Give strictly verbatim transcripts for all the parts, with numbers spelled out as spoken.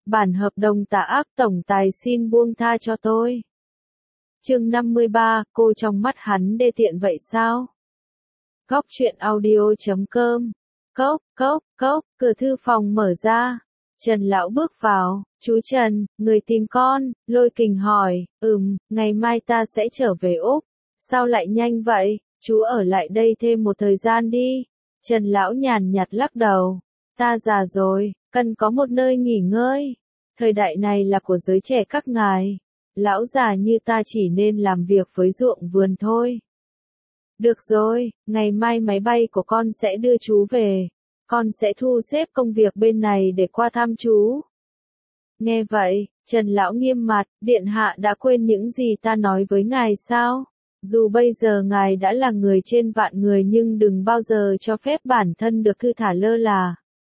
Bản hợp đồng tà ác tổng tài xin buông tha cho tôi. Chương năm mươi ba, cô trong mắt hắn đê tiện vậy sao? Góc truyện audio chấm com. Cốc, cốc, cốc, cửa thư phòng mở ra. Trần Lão bước vào. Chú Trần, người tìm con. Lôi Kình hỏi. Ừm, ngày mai ta sẽ trở về Úc. Sao lại nhanh vậy? Chú ở lại đây thêm một thời gian đi. Trần Lão nhàn nhạt lắc đầu. Ta già rồi, cần có một nơi nghỉ ngơi. Thời đại này là của giới trẻ các ngài. Lão già như ta chỉ nên làm việc với ruộng vườn thôi. Được rồi, ngày mai máy bay của con sẽ đưa chú về. Con sẽ thu xếp công việc bên này để qua thăm chú. Nghe vậy, Trần Lão nghiêm mặt, điện hạ đã quên những gì ta nói với ngài sao? Dù bây giờ ngài đã là người trên vạn người nhưng đừng bao giờ cho phép bản thân được thư thả lơ là.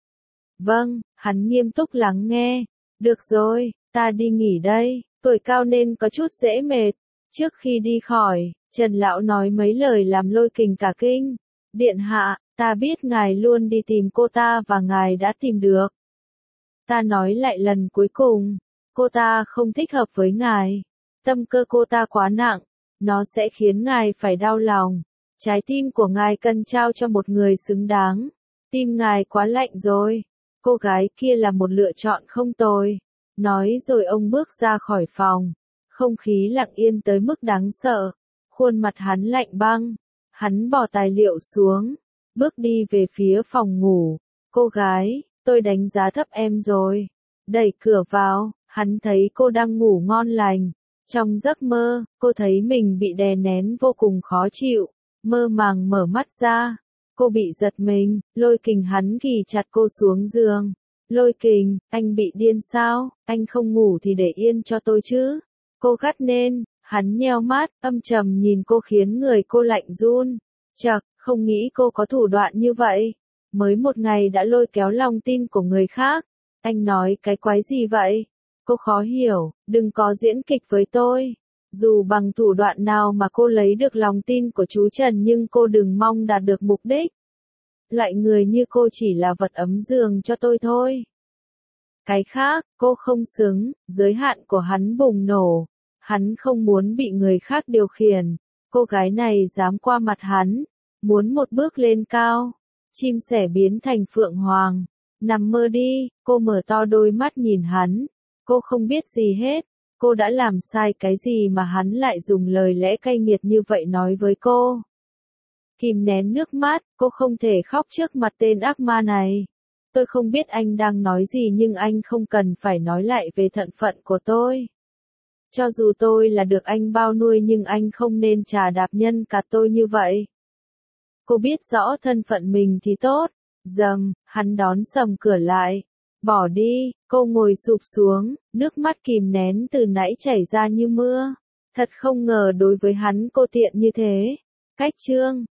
Vâng, hắn nghiêm túc lắng nghe. Được rồi, ta đi nghỉ đây, tuổi cao nên có chút dễ mệt. Trước khi đi khỏi, Trần Lão nói mấy lời làm Lôi Kình cả kinh. Điện hạ, ta biết ngài luôn đi tìm cô ta và ngài đã tìm được. Ta nói lại lần cuối cùng, cô ta không thích hợp với ngài. Tâm cơ cô ta quá nặng, nó sẽ khiến ngài phải đau lòng. Trái tim của ngài cần trao cho một người xứng đáng. Tim ngài quá lạnh rồi. Cô gái kia là một lựa chọn không tồi. Nói rồi ông bước ra khỏi phòng. Không khí lặng yên tới mức đáng sợ. Khuôn mặt hắn lạnh băng. Hắn bỏ tài liệu xuống. Bước đi về phía phòng ngủ. Cô gái, tôi đánh giá thấp em rồi. Đẩy cửa vào, hắn thấy cô đang ngủ ngon lành. Trong giấc mơ, cô thấy mình bị đè nén vô cùng khó chịu. Mơ màng mở mắt ra. Cô bị giật mình, Lôi Kình hắn ghì chặt cô xuống giường. Lôi Kình, anh bị điên sao? Anh không ngủ thì để yên cho tôi chứ. Cô gắt lên, hắn nheo mắt, âm trầm nhìn cô khiến người cô lạnh run. Chậc, không nghĩ cô có thủ đoạn như vậy. Mới một ngày đã lôi kéo lòng tin của người khác. Anh nói cái quái gì vậy? Cô khó hiểu, đừng có diễn kịch với tôi. Dù bằng thủ đoạn nào mà cô lấy được lòng tin của chú Trần nhưng cô đừng mong đạt được mục đích. Loại người như cô chỉ là vật ấm giường cho tôi thôi. Cái khác, cô không xứng, giới hạn của hắn bùng nổ. Hắn không muốn bị người khác điều khiển. Cô gái này dám qua mặt hắn, muốn một bước lên cao. Chim sẻ biến thành phượng hoàng. Nằm mơ đi, cô mở to đôi mắt nhìn hắn. Cô không biết gì hết. Cô đã làm sai cái gì mà hắn lại dùng lời lẽ cay nghiệt như vậy nói với cô. Kìm nén nước mắt, cô không thể khóc trước mặt tên ác ma này. Tôi không biết anh đang nói gì nhưng anh không cần phải nói lại về thân phận của tôi. Cho dù tôi là được anh bao nuôi nhưng anh không nên trà đạp nhân cả tôi như vậy. Cô biết rõ thân phận mình thì tốt. Dầm, hắn đón sầm cửa lại. Bỏ đi, cô ngồi sụp xuống, nước mắt kìm nén từ nãy chảy ra như mưa. Thật không ngờ đối với hắn cô tiện như thế. Cách chương